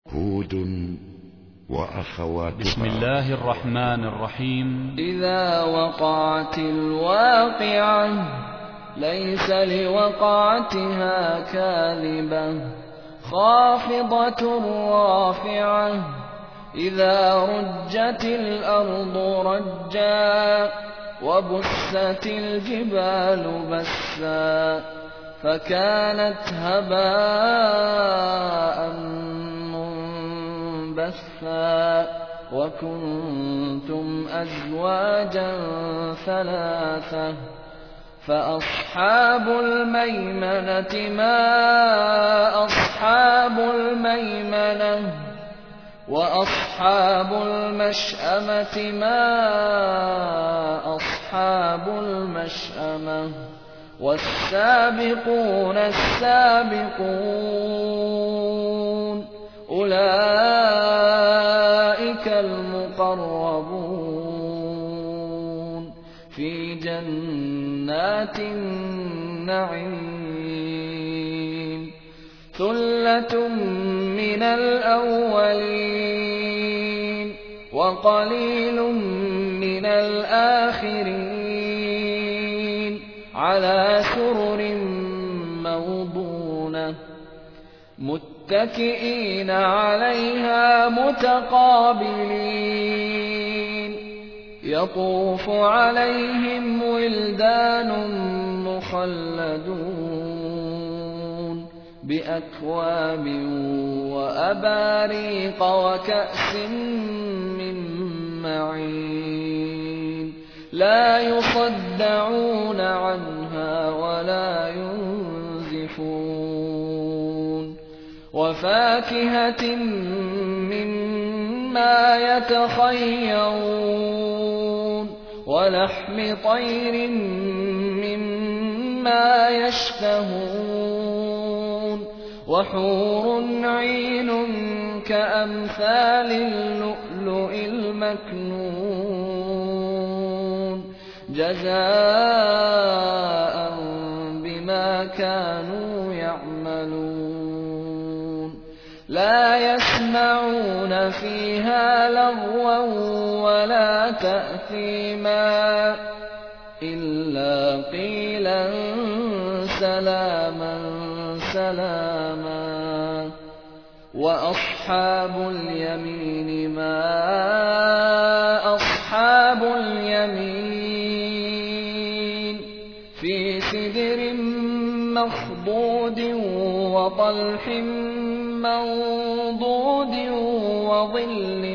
هود وأخواتها. بسم الله الرحمن الرحيم. إذا وقعت الواقعة ليس لوقعتها كاذبة خافضة رافعة إذا رجت الأرض رجا وبست الجبال بسا فكانت هباء منبثا وكنتم أزواجا ثلاثة فأصحاب الميمنة ما أصحاب الميمنة وأصحاب المشأمة ما أصحاب المشأمة والسابقون السابقون أولئك المقربون في جنات النعيم ثلة من الأولين وقليل من الآخرين على سرر موضونة متكئين عليها متقابلين يطوف عليهم ولدان مخلدون بأكواب وأباريق وكأس من معين لا يصدعون عنها ولا ينزفون وفاكهة مما يتخيرون ولحم طير مما يشتهون وحور عين كأمثال اللؤلؤ المكنون جزاء بما كانوا يعملون لا يسمعون فيها لغوا ولا تأثيما إلا قيلا سلاما سلاما وأصحاب اليمين ما أصحاب اليمين في سدر مخضود وطلح منضود وظل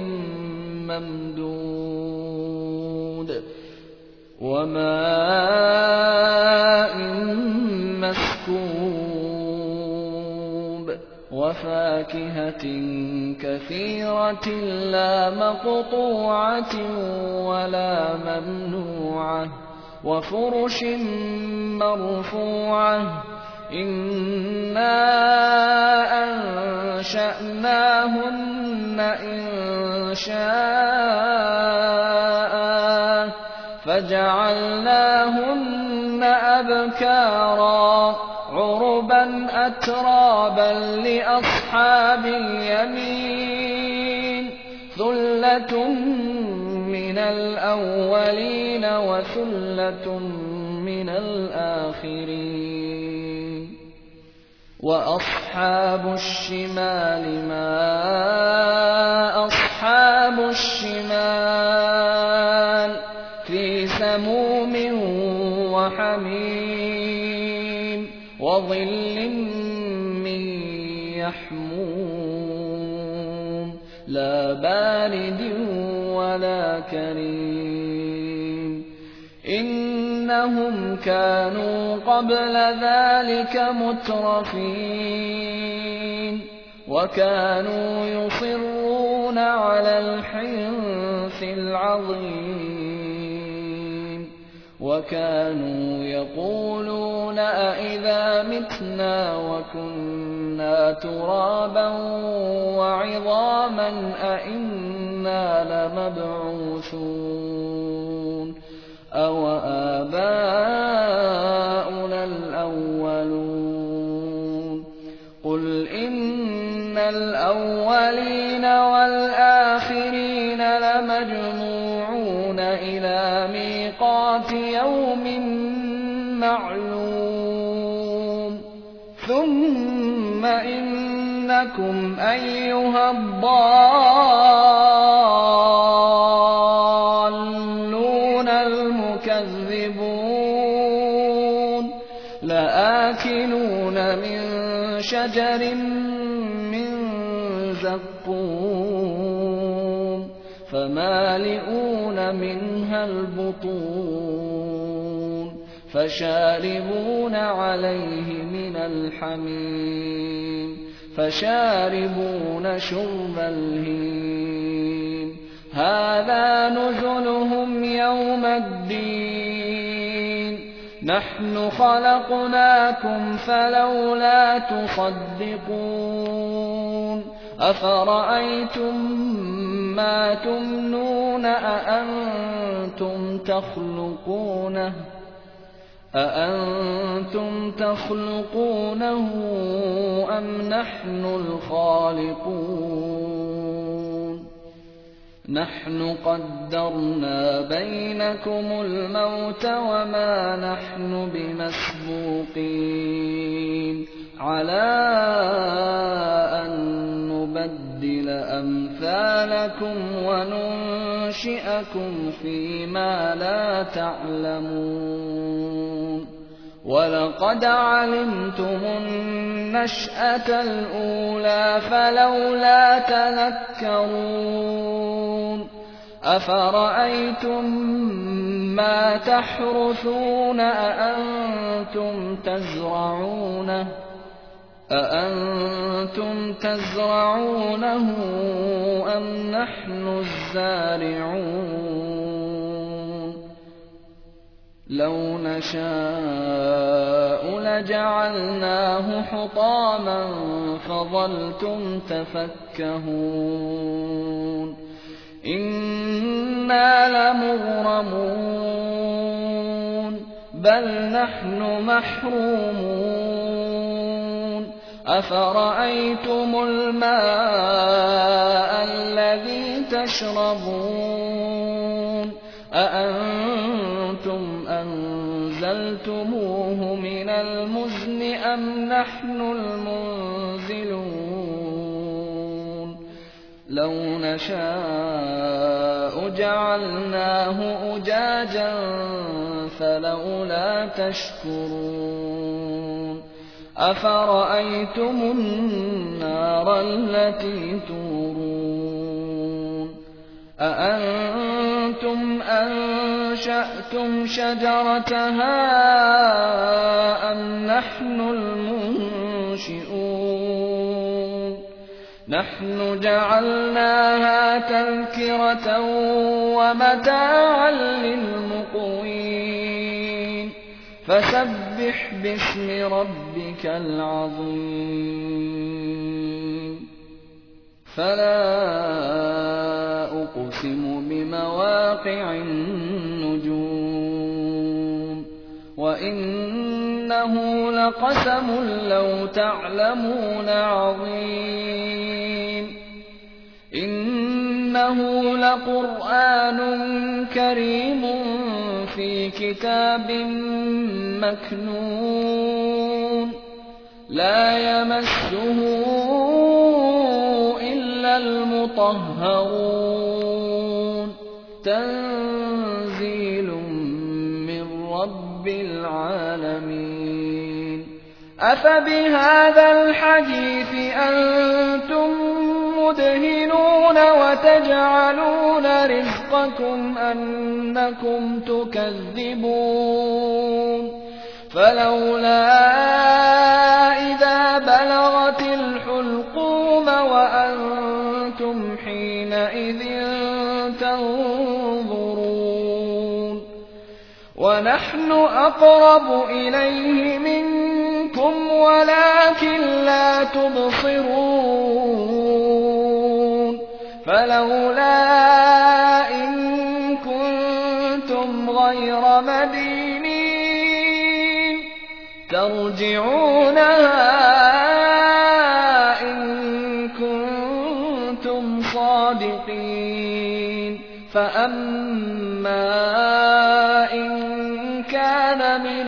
ممدود وماء مسكوب وفاكهة كثيرة لا مقطوعة ولا ممنوعة وفرش مرفوعة إنا أنشأناهن إنشاء فجعلناهن أبكارا عربا أترابا لأصحاب اليمين ثلة من الأولين وثلة من الآخرين وأصحاب الشمال ما أصحاب الشمال في سموم وحميم وظل من يحموم لا بارد ولا كريم إنهم كانوا قبل ذلك مترفين وكانوا يصرون على الحنث العظيم وكانوا يقولون أئذا متنا وكنا ترابا وعظاما أئنا لمبعوثون أو آباؤنا الأولون قل إن الأولين الأولين والآخرين لمجموعون إلى ميقات يوم معلوم ثم إنكم أيها الضالون المكذبون لآكلون من شجر من زقوم فمالئون منها البطون فشاربون عليه من الحميم فشاربون شرب الهيم هذا نزلهم يوم الدين نحن خلقناكم فلولا تصدقون أفرأيتم ما تمنون أأنتم تخلقونه أم نحن الخالقون نحن قدرنا بينكم الموت وما نحن بمسبوقين على أن نبدل أمثالكم وننشئكم فيما لا تعلمون ولقد علمتم النشأة الأولى فلولا تذكرون أفرأيتم ما تحرثون أأنتم تزرعونه أم نحن الزارعون لو نشاء لجعلناه حطاما فظلتم تفكهون إنا لمغرمون بل نحن محرومون أفرأيتم الماء الذي تشربون أأنتم أنزلتموه من المزن أم نحن المنزلون لو نشاء جعلناه أجاجا فلولا تشكرون أفرأيتم النار التي تورون أأنتم أنشأتم شجرتها أم نحن المنشئون نحن جعلناها تذكرة ومتاعا للمقوين فسبح باسم ربك العظيم فلا أقسم بمواقع النجوم وإنه لقسم لو تعلمون عظيم إنه لقرآن كريم في كتاب مكنون لا يمسه إلا المطهرون تنزيل من رب العالمين أفبهذا الحديث أنتم مدهنون وتجعلون رزقكم أنكم تكذبون فلولا إذا بلغت الحلقوم وأنتم حينئذ تنظرون ونحن أقرب إليه منكم ولكن لا تبصرون فلولا إن كنتم غير مدينين ترجعونها إن كنتم صادقين فأما إن كان من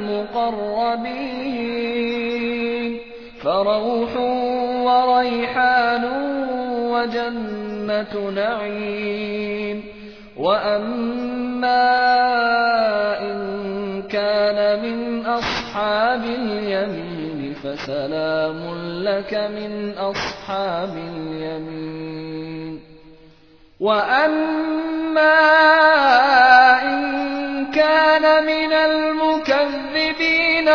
المقربين فروح وريحان وجنة نعيم وأما إن كان من أصحاب اليمين فسلام لك من أصحاب اليمين وأما إن كان من المكذبين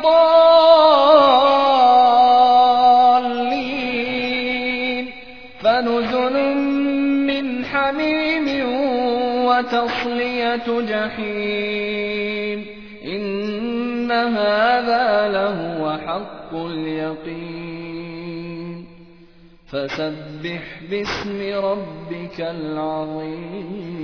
الضالين فنزل من حميم وتصلية جحيم إن هذا لهو حق اليقين فسبح باسم ربك العظيم